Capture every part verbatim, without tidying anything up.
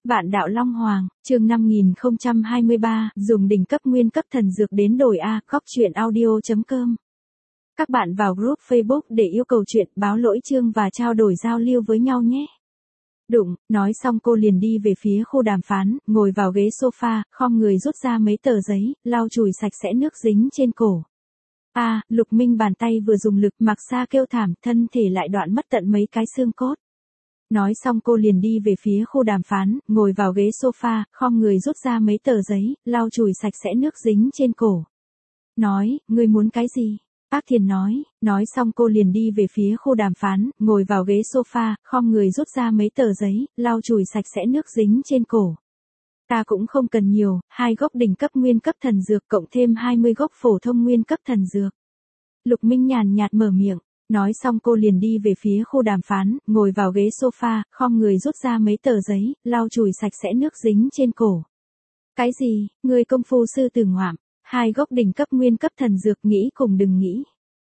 Vạn đạo Long Hoàng, chương năm nghìn không trăm hai mươi ba, dùng đỉnh cấp nguyên cấp thần dược đến đổi A, cóc truyện audio chấm com. Các bạn vào group Facebook để yêu cầu chuyện, báo lỗi chương và trao đổi giao lưu với nhau nhé. Đụng, nói xong cô liền đi về phía khu đàm phán, ngồi vào ghế sofa, khom người rút ra mấy tờ giấy, lau chùi sạch sẽ nước dính trên cổ. A, à, Lục Minh bàn tay vừa dùng lực, Mạc Sa kêu thảm, thân thể lại đoạn mất tận mấy cái xương cốt. Nói xong cô liền đi về phía khu đàm phán, ngồi vào ghế sofa, khom người rút ra mấy tờ giấy, lau chùi sạch sẽ nước dính trên cổ. Nói, ngươi muốn cái gì? Bác Thiền nói, nói xong cô liền đi về phía khu đàm phán, ngồi vào ghế sofa, khom người rút ra mấy tờ giấy, lau chùi sạch sẽ nước dính trên cổ. Ta cũng không cần nhiều, hai gốc đỉnh cấp nguyên cấp thần dược cộng thêm hai mươi gốc phổ thông nguyên cấp thần dược. Lục Minh nhàn nhạt mở miệng. Nói xong cô liền đi về phía khu đàm phán, ngồi vào ghế sofa, khom người rút ra mấy tờ giấy, lau chùi sạch sẽ nước dính trên cổ. Cái gì, người công phu sư tử ngoạm, hai gốc đỉnh cấp nguyên cấp thần dược nghĩ cùng đừng nghĩ.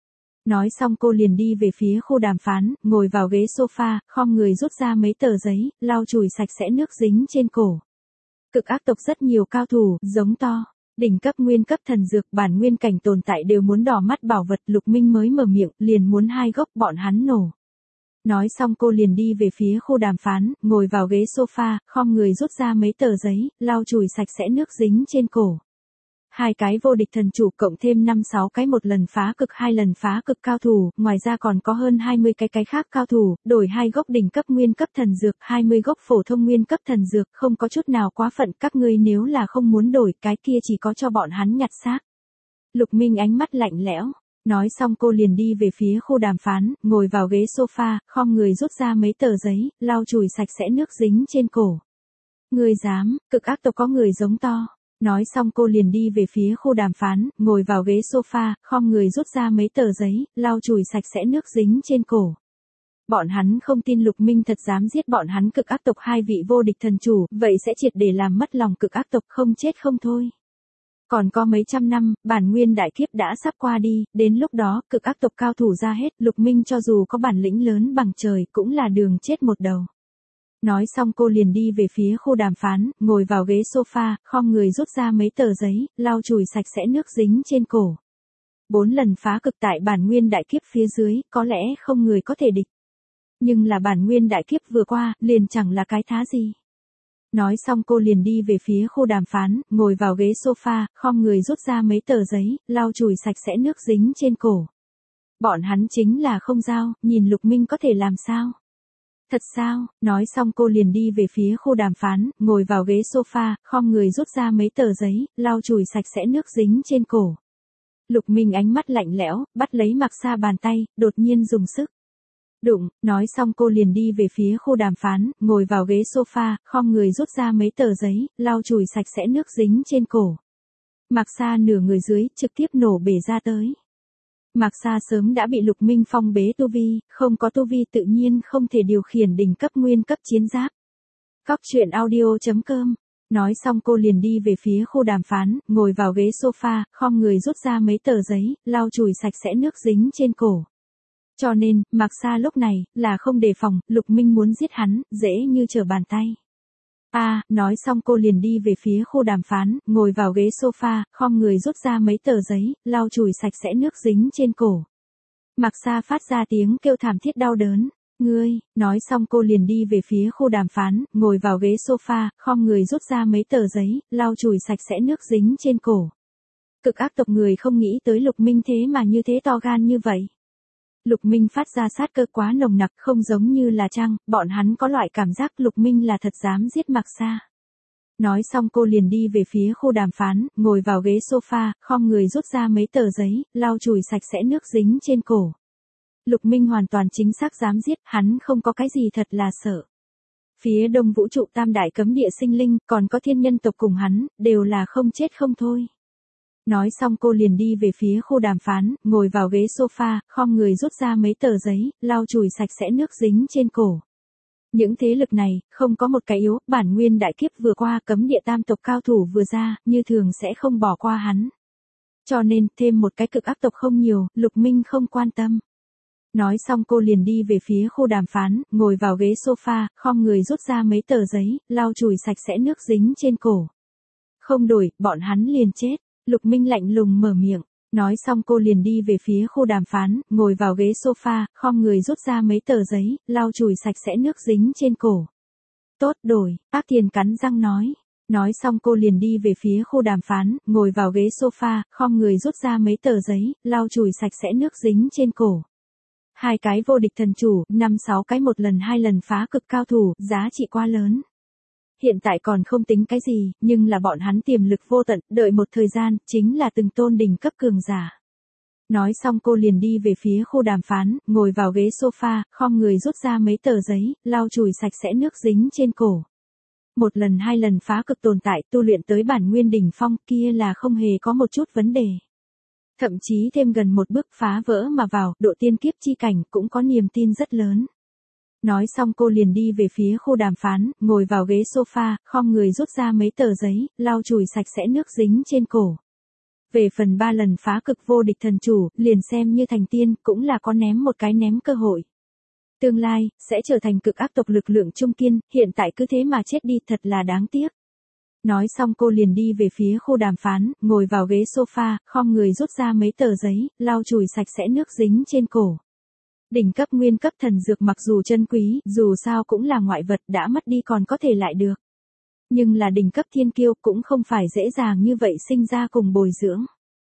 Nói xong cô liền đi về phía khu đàm phán, ngồi vào ghế sofa, khom người rút ra mấy tờ giấy, lau chùi sạch sẽ nước dính trên cổ. Cực ác tộc rất nhiều cao thủ, giống to. Đỉnh cấp nguyên cấp thần dược bản nguyên cảnh tồn tại đều muốn đỏ mắt bảo vật. Lục Minh mới mở miệng, liền muốn hai gốc bọn hắn nổ. Nói xong cô liền đi về phía khu đàm phán, ngồi vào ghế sofa, khom người rút ra mấy tờ giấy, lau chùi sạch sẽ nước dính trên cổ. Hai cái vô địch thần chủ cộng thêm năm sáu cái một lần phá cực hai lần phá cực cao thủ, ngoài ra còn có hơn hai mươi cái cái khác cao thủ, đổi hai gốc đỉnh cấp nguyên cấp thần dược, hai mươi gốc phổ thông nguyên cấp thần dược, không có chút nào quá phận, các ngươi nếu là không muốn đổi, cái kia chỉ có cho bọn hắn nhặt xác. Lục Minh ánh mắt lạnh lẽo, nói xong cô liền đi về phía khu đàm phán, ngồi vào ghế sofa, khom người rút ra mấy tờ giấy, lau chùi sạch sẽ nước dính trên cổ. Ngươi dám, cực ác tộc có người giống to. Nói xong cô liền đi về phía khu đàm phán, ngồi vào ghế sofa, khom người rút ra mấy tờ giấy, lau chùi sạch sẽ nước dính trên cổ. Bọn hắn không tin Lục Minh thật dám giết bọn hắn cực ác tộc hai vị vô địch thần chủ, vậy sẽ triệt để làm mất lòng cực ác tộc không chết không thôi. Còn có mấy trăm năm, bản nguyên đại kiếp đã sắp qua đi, đến lúc đó, cực ác tộc cao thủ ra hết, Lục Minh cho dù có bản lĩnh lớn bằng trời, cũng là đường chết một đầu. Nói xong cô liền đi về phía khu đàm phán, ngồi vào ghế sofa, khom người rút ra mấy tờ giấy, lau chùi sạch sẽ nước dính trên cổ. Bốn lần phá cực tại bản nguyên đại kiếp phía dưới, có lẽ không người có thể địch. Nhưng là bản nguyên đại kiếp vừa qua, liền chẳng là cái thá gì. Nói xong cô liền đi về phía khu đàm phán, ngồi vào ghế sofa, khom người rút ra mấy tờ giấy, lau chùi sạch sẽ nước dính trên cổ. Bọn hắn chính là không giao, nhìn Lục Minh có thể làm sao? Thật sao? Nói xong cô liền đi về phía khu đàm phán, ngồi vào ghế sofa, khom người rút ra mấy tờ giấy, lau chùi sạch sẽ nước dính trên cổ. Lục Minh ánh mắt lạnh lẽo, bắt lấy Mạc Sa bàn tay, đột nhiên dùng sức. Đụng, nói xong cô liền đi về phía khu đàm phán, ngồi vào ghế sofa, khom người rút ra mấy tờ giấy, lau chùi sạch sẽ nước dính trên cổ. Mạc Sa nửa người dưới, trực tiếp nổ bể ra tới. Mạc Sa sớm đã bị Lục Minh phong bế tu vi, không có tu vi tự nhiên không thể điều khiển đỉnh cấp nguyên cấp chiến giáp. Cóc truyện audio chấm com. Nói xong cô liền đi về phía khu đàm phán, ngồi vào ghế sofa, khom người rút ra mấy tờ giấy, lau chùi sạch sẽ nước dính trên cổ. Cho nên, Mạc Sa lúc này, là không đề phòng, Lục Minh muốn giết hắn, dễ như trở bàn tay. A, à, nói xong cô liền đi về phía khu đàm phán, ngồi vào ghế sofa, khom người rút ra mấy tờ giấy, lau chùi sạch sẽ nước dính trên cổ. Mạc Sa phát ra tiếng kêu thảm thiết đau đớn. Ngươi, nói xong cô liền đi về phía khu đàm phán, ngồi vào ghế sofa, khom người rút ra mấy tờ giấy, lau chùi sạch sẽ nước dính trên cổ. Cực ác tộc người không nghĩ tới Lục Minh thế mà như thế to gan như vậy. Lục Minh phát ra sát cơ quá nồng nặc, không giống như là Trăng, bọn hắn có loại cảm giác Lục Minh là thật dám giết Mạc Sa. Nói xong cô liền đi về phía khu đàm phán, ngồi vào ghế sofa, khom người rút ra mấy tờ giấy, lau chùi sạch sẽ nước dính trên cổ. Lục Minh hoàn toàn chính xác dám giết, hắn không có cái gì thật là sợ. Phía đông vũ trụ tam đại cấm địa sinh linh, còn có thiên nhân tộc cùng hắn, đều là không chết không thôi. Nói xong cô liền đi về phía khu đàm phán, ngồi vào ghế sofa, khom người rút ra mấy tờ giấy, lau chùi sạch sẽ nước dính trên cổ. Những thế lực này, không có một cái yếu, bản nguyên đại kiếp vừa qua, cấm địa tam tộc cao thủ vừa ra, như thường sẽ không bỏ qua hắn. Cho nên, thêm một cái cực ác tộc không nhiều, Lục Minh không quan tâm. Nói xong cô liền đi về phía khu đàm phán, ngồi vào ghế sofa, khom người rút ra mấy tờ giấy, lau chùi sạch sẽ nước dính trên cổ. Không đổi, bọn hắn liền chết. Lục Minh lạnh lùng mở miệng. Nói xong cô liền đi về phía khu đàm phán, ngồi vào ghế sofa, khom người rút ra mấy tờ giấy, lau chùi sạch sẽ nước dính trên cổ. Tốt đổi, Bác Thiền cắn răng nói. Nói xong cô liền đi về phía khu đàm phán, ngồi vào ghế sofa, khom người rút ra mấy tờ giấy, lau chùi sạch sẽ nước dính trên cổ. Hai cái vô địch thần chủ, năm sáu cái một lần hai lần phá cực cao thủ, giá trị quá lớn. Hiện tại còn không tính cái gì, nhưng là bọn hắn tiềm lực vô tận, đợi một thời gian, chính là từng tôn đỉnh cấp cường giả. Nói xong cô liền đi về phía khu đàm phán, ngồi vào ghế sofa, khom người rút ra mấy tờ giấy, lau chùi sạch sẽ nước dính trên cổ. Một lần hai lần phá cực tồn tại, tu luyện tới bản nguyên đỉnh phong kia là không hề có một chút vấn đề. Thậm chí thêm gần một bước phá vỡ mà vào, độ tiên kiếp chi cảnh cũng có niềm tin rất lớn. Nói xong cô liền đi về phía khu đàm phán, ngồi vào ghế sofa, khom người rút ra mấy tờ giấy, lau chùi sạch sẽ nước dính trên cổ. Về phần ba lần phá cực vô địch thần chủ, liền xem như thành tiên, cũng là có ném một cái ném cơ hội. Tương lai, sẽ trở thành cực ác tộc lực lượng trung kiên, hiện tại cứ thế mà chết đi thật là đáng tiếc. Nói xong cô liền đi về phía khu đàm phán, ngồi vào ghế sofa, khom người rút ra mấy tờ giấy, lau chùi sạch sẽ nước dính trên cổ. Đỉnh cấp nguyên cấp thần dược mặc dù chân quý, dù sao cũng là ngoại vật đã mất đi còn có thể lại được. Nhưng là đỉnh cấp thiên kiêu cũng không phải dễ dàng như vậy sinh ra cùng bồi dưỡng.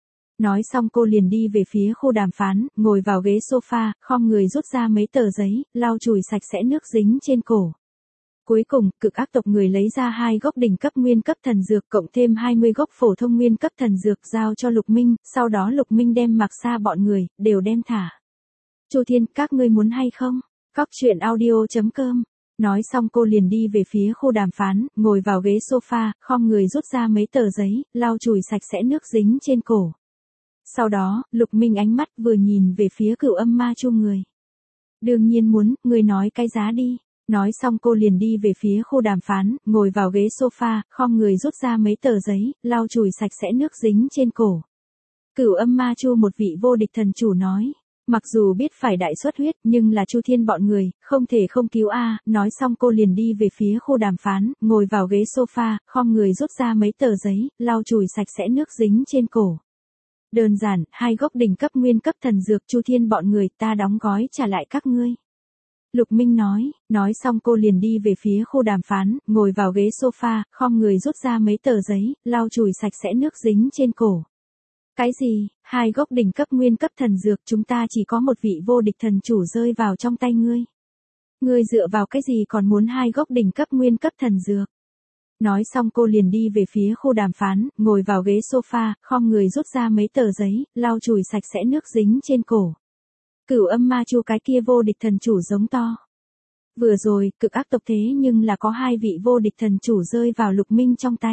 Nói xong cô liền đi về phía khu đàm phán, ngồi vào ghế sofa, khom người rút ra mấy tờ giấy, lau chùi sạch sẽ nước dính trên cổ. Cuối cùng, cực ác tộc người lấy ra hai gốc đỉnh cấp nguyên cấp thần dược cộng thêm hai mươi gốc phổ thông nguyên cấp thần dược giao cho Lục Minh, sau đó Lục Minh đem mặc xa bọn người, đều đem thả. Chu Thiên, các ngươi muốn hay không? Cóc truyện audio chấm com. Nói xong cô liền đi về phía khu đàm phán, ngồi vào ghế sofa, khom người rút ra mấy tờ giấy, lau chùi sạch sẽ nước dính trên cổ. Sau đó, Lục Minh ánh mắt vừa nhìn về phía Cửu Âm Ma Chu người. Đương nhiên muốn, người nói cái giá đi. Nói xong cô liền đi về phía khu đàm phán, ngồi vào ghế sofa, khom người rút ra mấy tờ giấy, lau chùi sạch sẽ nước dính trên cổ. Cửu Âm Ma Chu một vị vô địch thần chủ nói. Mặc dù biết phải đại xuất huyết nhưng là Chu Thiên bọn người, không thể không cứu a. Nói xong cô liền đi về phía khu đàm phán, ngồi vào ghế sofa, khom người rút ra mấy tờ giấy, lau chùi sạch sẽ nước dính trên cổ. Đơn giản, hai gốc đỉnh cấp nguyên cấp thần dược Chu Thiên bọn người ta đóng gói trả lại các ngươi. Lục Minh nói, nói xong cô liền đi về phía khu đàm phán, ngồi vào ghế sofa, khom người rút ra mấy tờ giấy, lau chùi sạch sẽ nước dính trên cổ. Cái gì, hai gốc đỉnh cấp nguyên cấp thần dược chúng ta chỉ có một vị vô địch thần chủ rơi vào trong tay ngươi. Ngươi dựa vào cái gì còn muốn hai gốc đỉnh cấp nguyên cấp thần dược? Nói xong cô liền đi về phía khu đàm phán, ngồi vào ghế sofa, khom người rút ra mấy tờ giấy, lau chùi sạch sẽ nước dính trên cổ. Cửu Âm Ma Chu cái kia vô địch thần chủ giống to. Vừa rồi, cực ác tộc thế nhưng là có hai vị vô địch thần chủ rơi vào Lục Minh trong tay.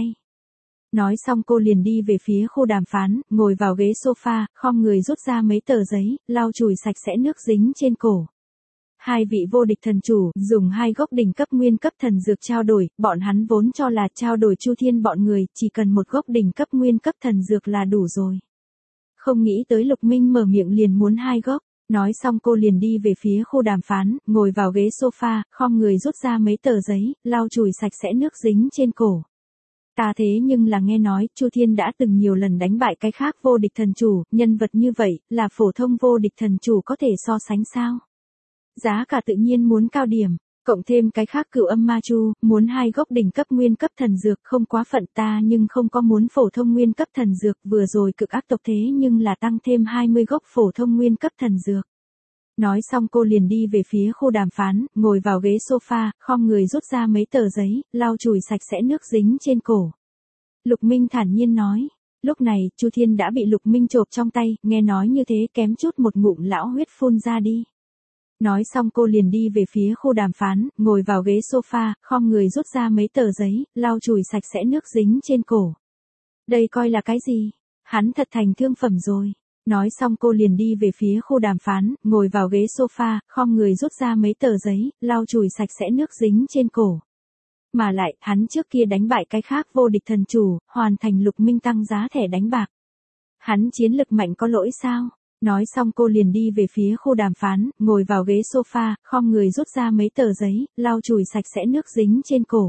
Nói xong cô liền đi về phía khu đàm phán, ngồi vào ghế sofa, khom người rút ra mấy tờ giấy, lau chùi sạch sẽ nước dính trên cổ. Hai vị vô địch thần chủ, dùng hai gốc đỉnh cấp nguyên cấp thần dược trao đổi, bọn hắn vốn cho là trao đổi Chu Thiên bọn người, chỉ cần một gốc đỉnh cấp nguyên cấp thần dược là đủ rồi. Không nghĩ tới Lục Minh mở miệng liền muốn hai gốc. Nói xong cô liền đi về phía khu đàm phán, ngồi vào ghế sofa, khom người rút ra mấy tờ giấy, lau chùi sạch sẽ nước dính trên cổ. Ta thế nhưng là nghe nói, Chu Thiên đã từng nhiều lần đánh bại cái khác vô địch thần chủ, nhân vật như vậy, là phổ thông vô địch thần chủ có thể so sánh sao? Giá cả tự nhiên muốn cao điểm, cộng thêm cái khác Cửu Âm Ma Chu, muốn hai gốc đỉnh cấp nguyên cấp thần dược không quá phận ta nhưng không có muốn phổ thông nguyên cấp thần dược, vừa rồi cực ác tộc thế nhưng là tăng thêm hai mươi gốc phổ thông nguyên cấp thần dược. Nói xong cô liền đi về phía khu đàm phán, ngồi vào ghế sofa, khom người rút ra mấy tờ giấy, lau chùi sạch sẽ nước dính trên cổ. Lục Minh thản nhiên nói. Lúc này, Chu Thiên đã bị Lục Minh chộp trong tay, nghe nói như thế kém chút một ngụm lão huyết phun ra đi. Nói xong cô liền đi về phía khu đàm phán, ngồi vào ghế sofa, khom người rút ra mấy tờ giấy, lau chùi sạch sẽ nước dính trên cổ. Đây coi là cái gì? Hắn thật thành thương phẩm rồi. Nói xong cô liền đi về phía khu đàm phán, ngồi vào ghế sofa, khom người rút ra mấy tờ giấy, lau chùi sạch sẽ nước dính trên cổ. Mà lại, hắn trước kia đánh bại cái khác vô địch thần chủ, hoàn thành Lục Minh tăng giá thẻ đánh bạc. Hắn chiến lực mạnh có lỗi sao? Nói xong cô liền đi về phía khu đàm phán, ngồi vào ghế sofa, khom người rút ra mấy tờ giấy, lau chùi sạch sẽ nước dính trên cổ.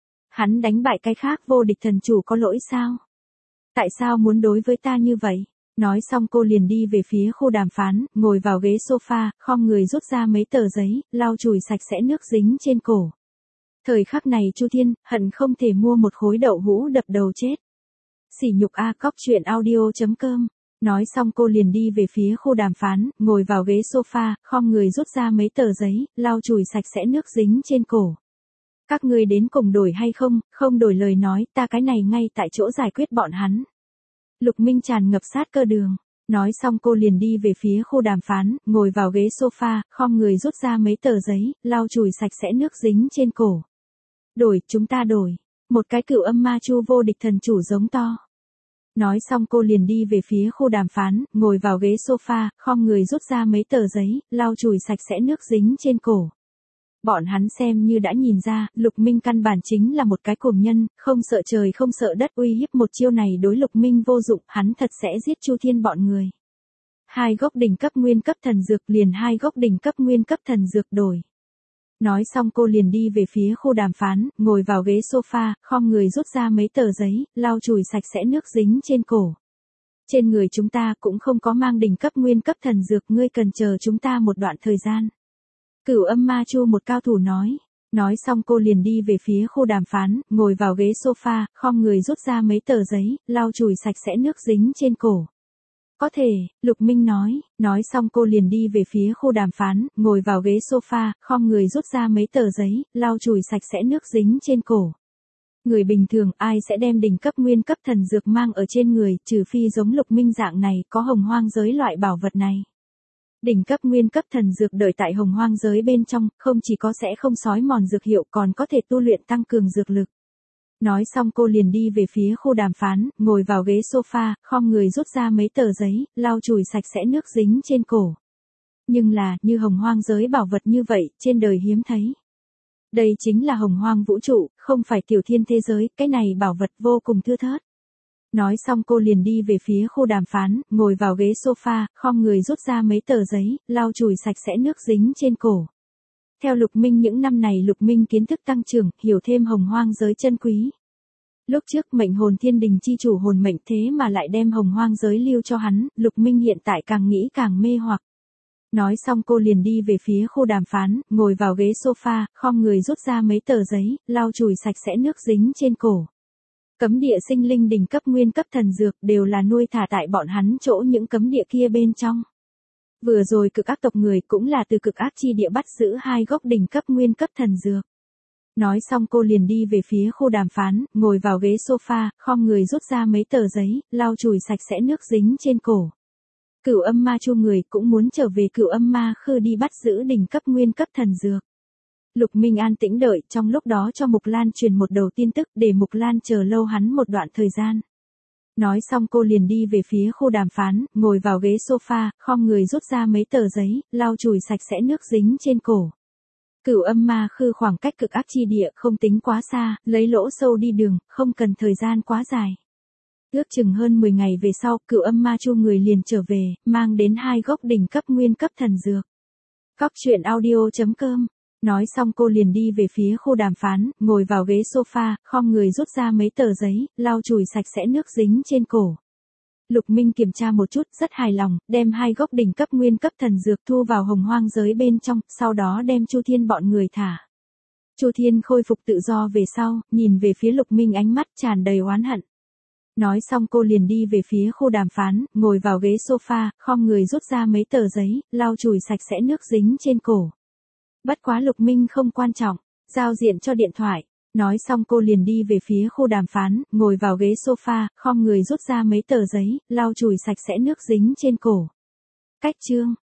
Hắn đánh bại cái khác vô địch thần chủ có lỗi sao? Tại sao muốn đối với ta như vậy? Nói xong cô liền đi về phía khu đàm phán, ngồi vào ghế sofa, khom người rút ra mấy tờ giấy, lau chùi sạch sẽ nước dính trên cổ. Thời khắc này Chu Thiên, hận không thể mua một khối đậu hũ đập đầu chết. Sỉ nhục a cóc chuyện audio chấm com. Nói xong cô liền đi về phía khu đàm phán, ngồi vào ghế sofa, khom người rút ra mấy tờ giấy, lau chùi sạch sẽ nước dính trên cổ. Các ngươi đến cùng đổi hay không, không đổi lời nói, ta cái này ngay tại chỗ giải quyết bọn hắn. Lục Minh tràn ngập sát cơ đường. Nói xong cô liền đi về phía khu đàm phán, ngồi vào ghế sofa, khom người rút ra mấy tờ giấy, lau chùi sạch sẽ nước dính trên cổ. Đổi, chúng ta đổi. Một cái cựu âm ma chu vô địch thần chủ giống to. Nói xong cô liền đi về phía khu đàm phán, ngồi vào ghế sofa, khom người rút ra mấy tờ giấy, lau chùi sạch sẽ nước dính trên cổ. Bọn hắn xem như đã nhìn ra, Lục Minh căn bản chính là một cái cuồng nhân, không sợ trời không sợ đất, uy hiếp một chiêu này đối Lục Minh vô dụng, hắn thật sẽ giết Chu Thiên bọn người. Hai gốc đỉnh cấp nguyên cấp thần dược liền hai gốc đỉnh cấp nguyên cấp thần dược đổi. Nói xong cô liền đi về phía khu đàm phán, ngồi vào ghế sofa, khom người rút ra mấy tờ giấy, lau chùi sạch sẽ nước dính trên cổ. Trên người chúng ta cũng không có mang đỉnh cấp nguyên cấp thần dược, ngươi cần chờ chúng ta một đoạn thời gian. Cửu âm ma chu một cao thủ nói. Nói xong cô liền đi về phía khu đàm phán, ngồi vào ghế sofa, khom người rút ra mấy tờ giấy, lau chùi sạch sẽ nước dính trên cổ. Có thể, Lục Minh nói. Nói xong cô liền đi về phía khu đàm phán, ngồi vào ghế sofa, khom người rút ra mấy tờ giấy, lau chùi sạch sẽ nước dính trên cổ. Người bình thường ai sẽ đem đỉnh cấp nguyên cấp thần dược mang ở trên người, trừ phi giống Lục Minh dạng này có hồng hoang giới loại bảo vật này. Đỉnh cấp nguyên cấp thần dược đợi tại hồng hoang giới bên trong, không chỉ có sẽ không xói mòn dược hiệu còn có thể tu luyện tăng cường dược lực. Nói xong cô liền đi về phía khu đàm phán, ngồi vào ghế sofa, khom người rút ra mấy tờ giấy, lau chùi sạch sẽ nước dính trên cổ. Nhưng là, như hồng hoang giới bảo vật như vậy, trên đời hiếm thấy. Đây chính là hồng hoang vũ trụ, không phải tiểu thiên thế giới, cái này bảo vật vô cùng thưa thớt. Nói xong cô liền đi về phía khu đàm phán, ngồi vào ghế sofa, khom người rút ra mấy tờ giấy, lau chùi sạch sẽ nước dính trên cổ. Theo Lục Minh những năm này Lục Minh kiến thức tăng trưởng, hiểu thêm hồng hoang giới chân quý. Lúc trước mệnh hồn thiên đình chi chủ hồn mệnh thế mà lại đem hồng hoang giới lưu cho hắn, Lục Minh hiện tại càng nghĩ càng mê hoặc. Nói xong cô liền đi về phía khu đàm phán, ngồi vào ghế sofa, khom người rút ra mấy tờ giấy, lau chùi sạch sẽ nước dính trên cổ. Cấm địa sinh linh đỉnh cấp nguyên cấp thần dược đều là nuôi thả tại bọn hắn chỗ những cấm địa kia bên trong. Vừa rồi cực ác tộc người cũng là từ cực ác chi địa bắt giữ hai gốc đỉnh cấp nguyên cấp thần dược. Nói xong cô liền đi về phía khu đàm phán, ngồi vào ghế sofa, khom người rút ra mấy tờ giấy, lau chùi sạch sẽ nước dính trên cổ. Cửu âm ma chu người cũng muốn trở về cửu âm ma khư đi bắt giữ đỉnh cấp nguyên cấp thần dược. Lục Minh an tĩnh đợi, trong lúc đó cho Mục Lan truyền một đầu tin tức để Mục Lan chờ lâu hắn một đoạn thời gian. Nói xong cô liền đi về phía khu đàm phán, ngồi vào ghế sofa, khom người rút ra mấy tờ giấy, lau chùi sạch sẽ nước dính trên cổ. Cửu âm ma khư khoảng cách cực ác chi địa không tính quá xa, lấy lỗ sâu đi đường, không cần thời gian quá dài. Ước chừng hơn mười ngày về sau, cửu âm ma chu người liền trở về, mang đến hai gốc đỉnh cấp nguyên cấp thần dược. Cóc chuyện audio chấm com. Nói xong cô liền đi về phía khu đàm phán, ngồi vào ghế sofa, khom người rút ra mấy tờ giấy, lau chùi sạch sẽ nước dính trên cổ. Lục Minh kiểm tra một chút, rất hài lòng, đem hai gốc đỉnh cấp nguyên cấp thần dược thu vào hồng hoang giới bên trong, sau đó đem Chu Thiên bọn người thả. Chu Thiên khôi phục tự do về sau, nhìn về phía Lục Minh ánh mắt tràn đầy oán hận. Nói xong cô liền đi về phía khu đàm phán, ngồi vào ghế sofa, khom người rút ra mấy tờ giấy, lau chùi sạch sẽ nước dính trên cổ. Bất quá Lục Minh không quan trọng, giao diện cho điện thoại. Nói xong cô liền đi về phía khu đàm phán, ngồi vào ghế sofa, khom người rút ra mấy tờ giấy, lau chùi sạch sẽ nước dính trên cổ. Cách chương.